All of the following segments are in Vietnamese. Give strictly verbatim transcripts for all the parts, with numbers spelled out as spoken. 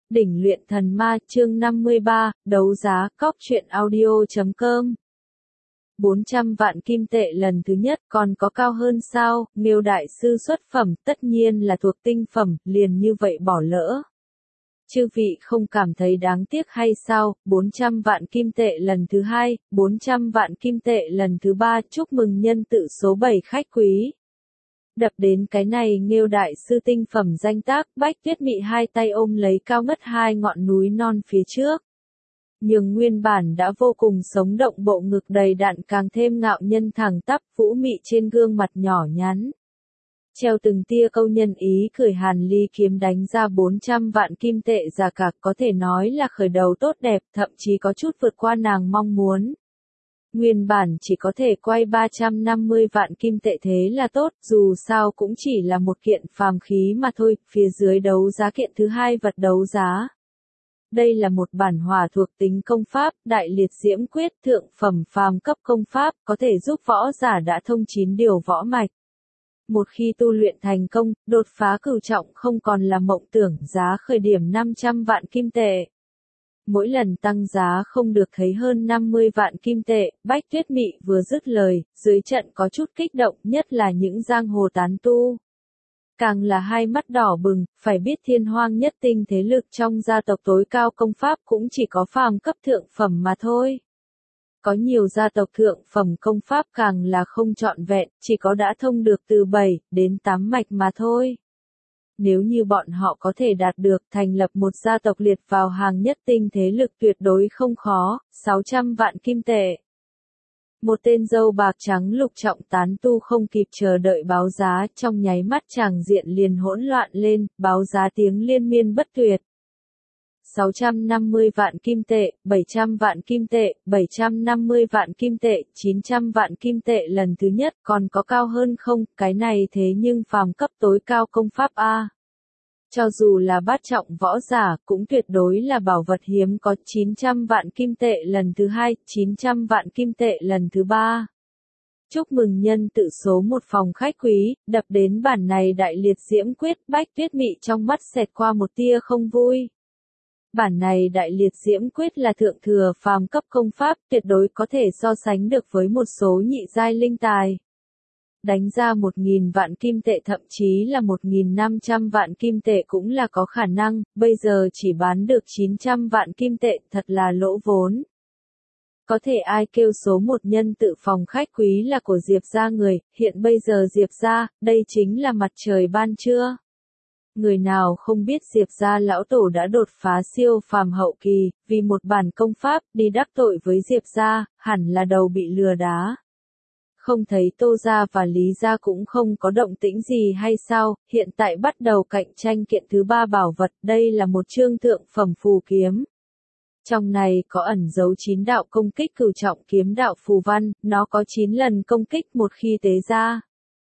Đỉnh luyện thần ma chương năm mươi ba, đấu giá, cóc truyện audio chấm com. bốn trăm vạn kim tệ lần thứ nhất còn có cao hơn sao, Nghiêu đại sư xuất phẩm tất nhiên là thuộc tinh phẩm, liền như vậy bỏ lỡ. Chư vị không cảm thấy đáng tiếc hay sao, bốn trăm vạn kim tệ lần thứ hai, bốn trăm vạn kim tệ lần thứ ba, chúc mừng nhân tự số bảy khách quý. Đập đến cái này Nghiêu đại sư tinh phẩm danh tác, Bách Tuyết Mị hai tay ôm lấy cao ngất hai ngọn núi non phía trước. Nhưng nguyên bản đã vô cùng sống động bộ ngực đầy đặn càng thêm ngạo nhân thẳng tắp vũ mị trên gương mặt nhỏ nhắn. Treo từng tia câu nhân ý cười hàn ly kiếm đánh ra bốn trăm vạn kim tệ giá cả có thể nói là khởi đầu tốt đẹp, thậm chí có chút vượt qua nàng mong muốn. Nguyên bản chỉ có thể quay ba trăm năm mươi vạn kim tệ thế là tốt, dù sao cũng chỉ là một kiện phàm khí mà thôi, phía dưới đấu giá kiện thứ hai vật đấu giá. Đây là một bản hỏa thuộc tính công pháp, đại liệt diễm quyết thượng phẩm phàm cấp công pháp, có thể giúp võ giả đã thông chín điều võ mạch. Một khi tu luyện thành công, đột phá cửu trọng không còn là mộng tưởng, giá khởi điểm năm trăm vạn kim tệ. Mỗi lần tăng giá không được thấy hơn năm mươi vạn kim tệ, Bách Tuyết Mị vừa dứt lời, dưới trận có chút kích động, nhất là những giang hồ tán tu. Càng là hai mắt đỏ bừng, phải biết Thiên Hoang nhất tinh thế lực trong gia tộc tối cao công pháp cũng chỉ có phàm cấp thượng phẩm mà thôi. Có nhiều gia tộc thượng phẩm công pháp càng là không trọn vẹn, chỉ có đã thông được từ bảy đến tám mạch mà thôi. Nếu như bọn họ có thể đạt được thành lập một gia tộc liệt vào hàng nhất tinh thế lực tuyệt đối không khó, sáu trăm vạn kim tệ. Một tên dâu bạc trắng lục trọng tán tu không kịp chờ đợi báo giá, trong nháy mắt tràng diện liền hỗn loạn lên, báo giá tiếng liên miên bất tuyệt. sáu trăm năm mươi vạn kim tệ, bảy trăm vạn kim tệ, bảy trăm năm mươi vạn kim tệ, chín trăm vạn kim tệ lần thứ nhất, còn có cao hơn không, cái này thế nhưng phàm cấp tối cao công pháp A. Cho dù là bát trọng võ giả, cũng tuyệt đối là bảo vật hiếm có chín trăm vạn kim tệ lần thứ hai, chín trăm vạn kim tệ lần thứ ba. Chúc mừng nhân tự số một phòng khách quý, đập đến bản này đại liệt diễm quyết, Bách Tuyết Mị trong mắt xẹt qua một tia không vui. Bản này đại liệt diễm quyết là thượng thừa phàm cấp công pháp, tuyệt đối có thể so sánh được với một số nhị giai linh tài. Đánh ra một nghìn vạn kim tệ thậm chí là một nghìn năm trăm vạn kim tệ cũng là có khả năng, bây giờ chỉ bán được chín trăm vạn kim tệ, thật là lỗ vốn. Có thể ai kêu số một nhân tự phòng khách quý là của Diệp gia người, hiện bây giờ Diệp gia, đây chính là mặt trời ban trưa. Người nào không biết Diệp gia lão tổ đã đột phá siêu phàm hậu kỳ, vì một bản công pháp, đi đắc tội với Diệp gia, hẳn là đầu bị lừa đá. Không thấy Tô gia và Lý gia cũng không có động tĩnh gì hay sao, hiện tại bắt đầu cạnh tranh kiện thứ ba bảo vật, đây là một chương thượng phẩm phù kiếm. Trong này có ẩn dấu chín đạo công kích cửu trọng kiếm đạo phù văn, nó có chín lần công kích một khi tế ra.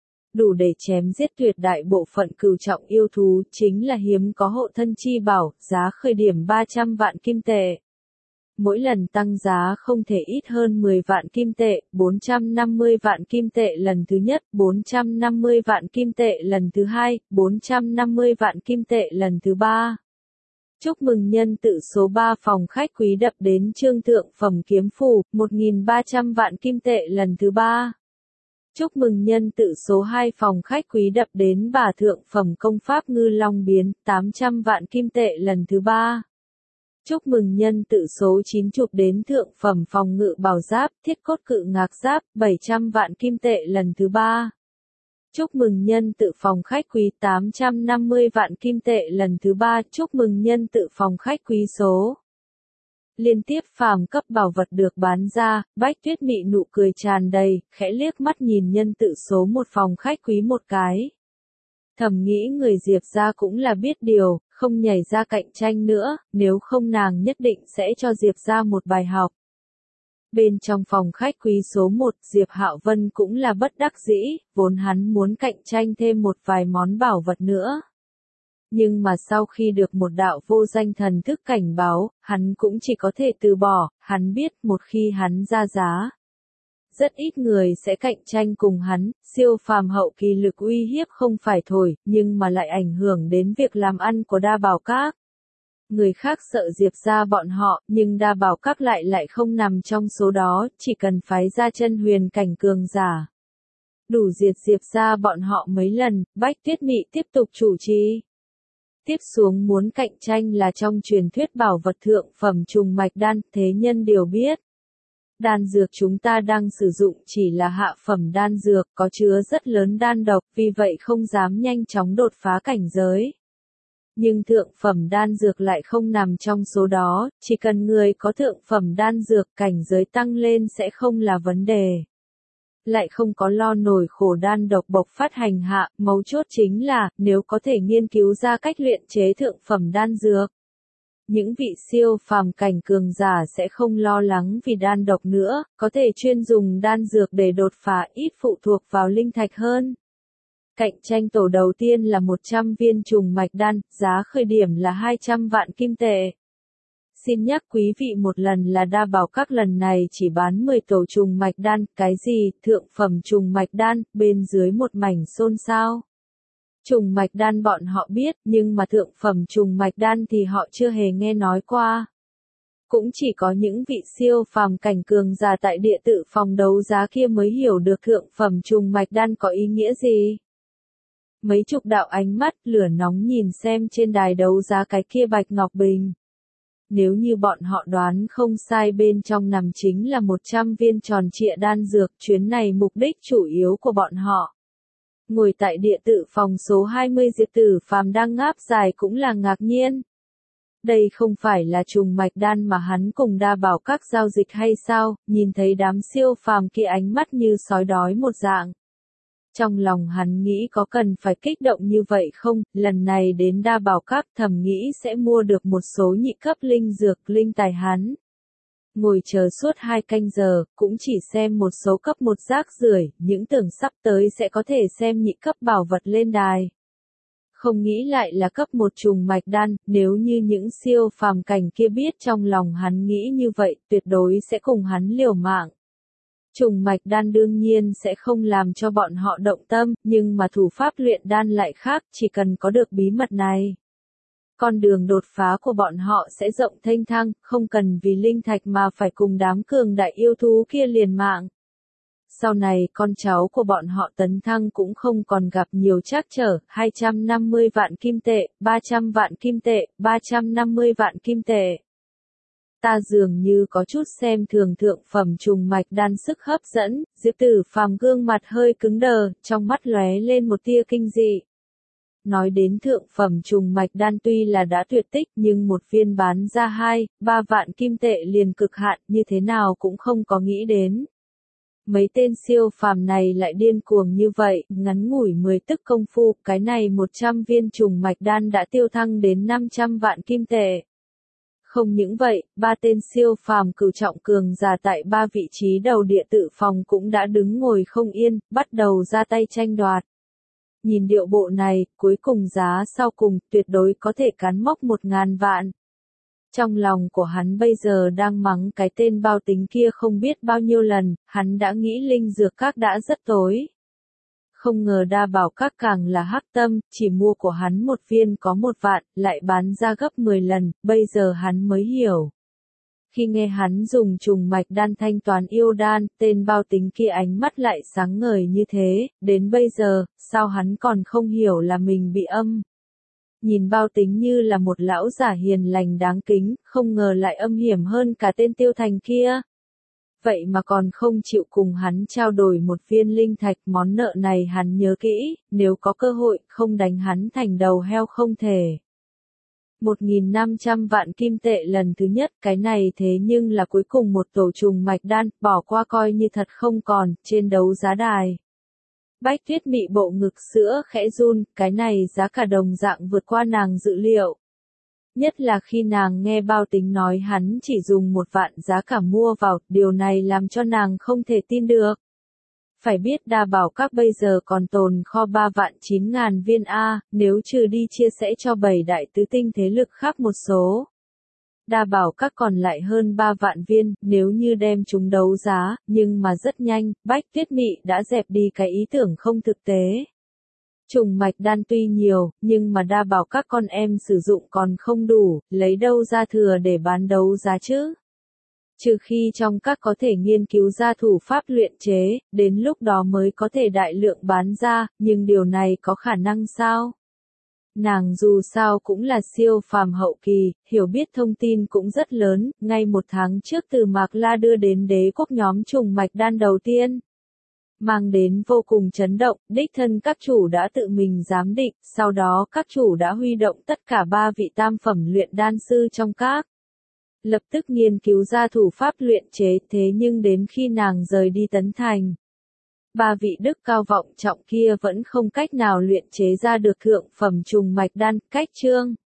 Đủ để chém giết tuyệt đại bộ phận cửu trọng yêu thú, chính là hiếm có hộ thân chi bảo, giá khởi điểm ba trăm vạn kim tệ. Mỗi lần tăng giá không thể ít hơn mười vạn kim tệ, bốn trăm năm mươi vạn kim tệ lần thứ nhất, bốn trăm năm mươi vạn kim tệ lần thứ hai, bốn trăm năm mươi vạn kim tệ lần thứ ba. Chúc mừng nhân tự số ba phòng khách quý đập đến chương thượng phẩm kiếm phù, một nghìn ba trăm vạn kim tệ lần thứ ba. Chúc mừng nhân tự số hai phòng khách quý đập đến bà thượng phẩm công pháp ngư long biến, tám trăm vạn kim tệ lần thứ ba. Chúc mừng nhân tự số chín chụp đến thượng phẩm phòng ngự bảo giáp, thiết cốt cự ngạc giáp, bảy trăm vạn kim tệ lần thứ ba. Chúc mừng nhân tự phòng khách quý tám trăm năm mươi vạn kim tệ lần thứ ba. Chúc mừng nhân tự phòng khách quý số. Liên tiếp phàm cấp bảo vật được bán ra, Bách Tuyết Mị nụ cười tràn đầy, khẽ liếc mắt nhìn nhân tự số một phòng khách quý một cái. Thầm nghĩ người Diệp gia cũng là biết điều, không nhảy ra cạnh tranh nữa, nếu không nàng nhất định sẽ cho Diệp gia một bài học. Bên trong phòng khách quý số một, Diệp Hạo Vân cũng là bất đắc dĩ, vốn hắn muốn cạnh tranh thêm một vài món bảo vật nữa. Nhưng mà sau khi được một đạo vô danh thần thức cảnh báo, hắn cũng chỉ có thể từ bỏ, hắn biết một khi hắn ra giá. Rất ít người sẽ cạnh tranh cùng hắn, siêu phàm hậu kỳ lực uy hiếp không phải thổi, nhưng mà lại ảnh hưởng đến việc làm ăn của Đa Bảo Các. Người khác sợ Diệp gia bọn họ, nhưng đa bảo các lại lại không nằm trong số đó, chỉ cần phái ra chân huyền cảnh cường giả. Đủ diệt Diệp gia bọn họ mấy lần, Bách Tuyết Mị tiếp tục chủ trì. Tiếp xuống muốn cạnh tranh là trong truyền thuyết bảo vật thượng phẩm trùng mạch đan, thế nhân đều biết. Đan dược chúng ta đang sử dụng chỉ là hạ phẩm đan dược, có chứa rất lớn đan độc, vì vậy không dám nhanh chóng đột phá cảnh giới. Nhưng thượng phẩm đan dược lại không nằm trong số đó, chỉ cần người có thượng phẩm đan dược cảnh giới tăng lên sẽ không là vấn đề. Lại không có lo nổi khổ đan độc bộc phát hành hạ, mấu chốt chính là, nếu có thể nghiên cứu ra cách luyện chế thượng phẩm đan dược. Những vị siêu phàm cảnh cường giả sẽ không lo lắng vì đan độc nữa, có thể chuyên dùng đan dược để đột phá ít phụ thuộc vào linh thạch hơn. Cạnh tranh tổ đầu tiên là một trăm viên trùng mạch đan, giá khởi điểm là hai trăm vạn kim tệ. Xin nhắc quý vị một lần là đa bảo các lần này chỉ bán mười tổ trùng mạch đan, cái gì, thượng phẩm trùng mạch đan, bên dưới một mảnh xôn xao. Trùng mạch đan bọn họ biết, nhưng mà thượng phẩm trùng mạch đan thì họ chưa hề nghe nói qua. Cũng chỉ có những vị siêu phàm cảnh cường giả tại địa tự phòng đấu giá kia mới hiểu được thượng phẩm trùng mạch đan có ý nghĩa gì. Mấy chục đạo ánh mắt lửa nóng nhìn xem trên đài đấu giá cái kia bạch ngọc bình. Nếu như bọn họ đoán không sai bên trong nằm chính là một trăm viên tròn trịa đan dược, chuyến này mục đích chủ yếu của bọn họ. Ngồi tại địa tự phòng số hai mươi Diệp Tử Phàm đang ngáp dài cũng là ngạc nhiên. Đây không phải là trùng mạch đan mà hắn cùng đa bảo các giao dịch hay sao, nhìn thấy đám siêu phàm kia ánh mắt như sói đói một dạng. Trong lòng hắn nghĩ có cần phải kích động như vậy không, lần này đến đa bảo các thầm nghĩ sẽ mua được một số nhị cấp linh dược linh tài hắn. Ngồi chờ suốt hai canh giờ, cũng chỉ xem một số cấp một rác rưởi, những tưởng sắp tới sẽ có thể xem nhị cấp bảo vật lên đài. Không nghĩ lại là cấp một trùng mạch đan, nếu như những siêu phàm cảnh kia biết trong lòng hắn nghĩ như vậy, tuyệt đối sẽ cùng hắn liều mạng. Trùng mạch đan đương nhiên sẽ không làm cho bọn họ động tâm, nhưng mà thủ pháp luyện đan lại khác, chỉ cần có được bí mật này. Con đường đột phá của bọn họ sẽ rộng thênh thang, không cần vì linh thạch mà phải cùng đám cường đại yêu thú kia liều mạng. Sau này con cháu của bọn họ tấn thăng cũng không còn gặp nhiều trắc trở, hai trăm năm mươi vạn kim tệ, ba trăm vạn kim tệ, ba trăm năm mươi vạn kim tệ. Ta dường như có chút xem thường thượng phẩm trùng mạch đan sức hấp dẫn, Diệp Tử Phàm gương mặt hơi cứng đờ, trong mắt lóe lên một tia kinh dị. Nói đến thượng phẩm trùng mạch đan tuy là đã tuyệt tích nhưng một viên bán ra hai, ba vạn kim tệ liền cực hạn như thế nào cũng không có nghĩ đến. Mấy tên siêu phàm này lại điên cuồng như vậy, ngắn ngủi mười tức công phu, cái này một trăm viên trùng mạch đan đã tiêu thăng đến năm trăm vạn kim tệ. Không những vậy, ba tên siêu phàm cửu trọng cường giả tại ba vị trí đầu địa tự phòng cũng đã đứng ngồi không yên, bắt đầu ra tay tranh đoạt. Nhìn điệu bộ này, cuối cùng giá sau cùng tuyệt đối có thể cán mốc một ngàn vạn. Trong lòng của hắn bây giờ đang mắng cái tên bao tính kia không biết bao nhiêu lần, hắn đã nghĩ linh dược các đã rất tối. Không ngờ đa bảo các càng là hắc tâm, chỉ mua của hắn một viên có một vạn, lại bán ra gấp mười lần, bây giờ hắn mới hiểu. Khi nghe hắn dùng trùng mạch đan thanh toán yêu đan, tên bao tính kia ánh mắt lại sáng ngời như thế, đến bây giờ, sao hắn còn không hiểu là mình bị âm. Nhìn bao tính như là một lão giả hiền lành đáng kính, không ngờ lại âm hiểm hơn cả tên Tiêu Thành kia. Vậy mà còn không chịu cùng hắn trao đổi một viên linh thạch, món nợ này hắn nhớ kỹ, nếu có cơ hội, không đánh hắn thành đầu heo không thể. một nghìn năm trăm vạn kim tệ lần thứ nhất, cái này thế nhưng là cuối cùng một tổ trùng mạch đan, bỏ qua coi như thật không còn, trên đấu giá đài. Bách Tuyết Mị bộ ngực sữa khẽ run, cái này giá cả đồng dạng vượt qua nàng dự liệu. Nhất là khi nàng nghe bao tính nói hắn chỉ dùng một vạn giá cả mua vào, điều này làm cho nàng không thể tin được. Phải biết đa bảo các bây giờ còn tồn kho ba vạn chín ngàn viên A, nếu trừ đi chia sẻ cho bảy đại tứ tinh thế lực khác một số. Đa bảo các còn lại hơn ba vạn viên, nếu như đem chúng đấu giá, nhưng mà rất nhanh, Bách Tuyết Mị đã dẹp đi cái ý tưởng không thực tế. Trùng mạch đan tuy nhiều, nhưng mà đa bảo các con em sử dụng còn không đủ, lấy đâu ra thừa để bán đấu giá chứ? Trừ khi trong các có thể nghiên cứu ra thủ pháp luyện chế, đến lúc đó mới có thể đại lượng bán ra, nhưng điều này có khả năng sao? Nàng dù sao cũng là siêu phàm hậu kỳ, hiểu biết thông tin cũng rất lớn, ngay một tháng trước từ Mạc La đưa đến đế quốc nhóm trùng mạch đan đầu tiên. Mang đến vô cùng chấn động, đích thân các chủ đã tự mình giám định, sau đó các chủ đã huy động tất cả ba vị tam phẩm luyện đan sư trong các. Lập tức nghiên cứu ra thủ pháp luyện chế, thế nhưng đến khi nàng rời đi Tấn Thành, ba vị đức cao vọng trọng kia vẫn không cách nào luyện chế ra được thượng phẩm trùng mạch đan. Cách chương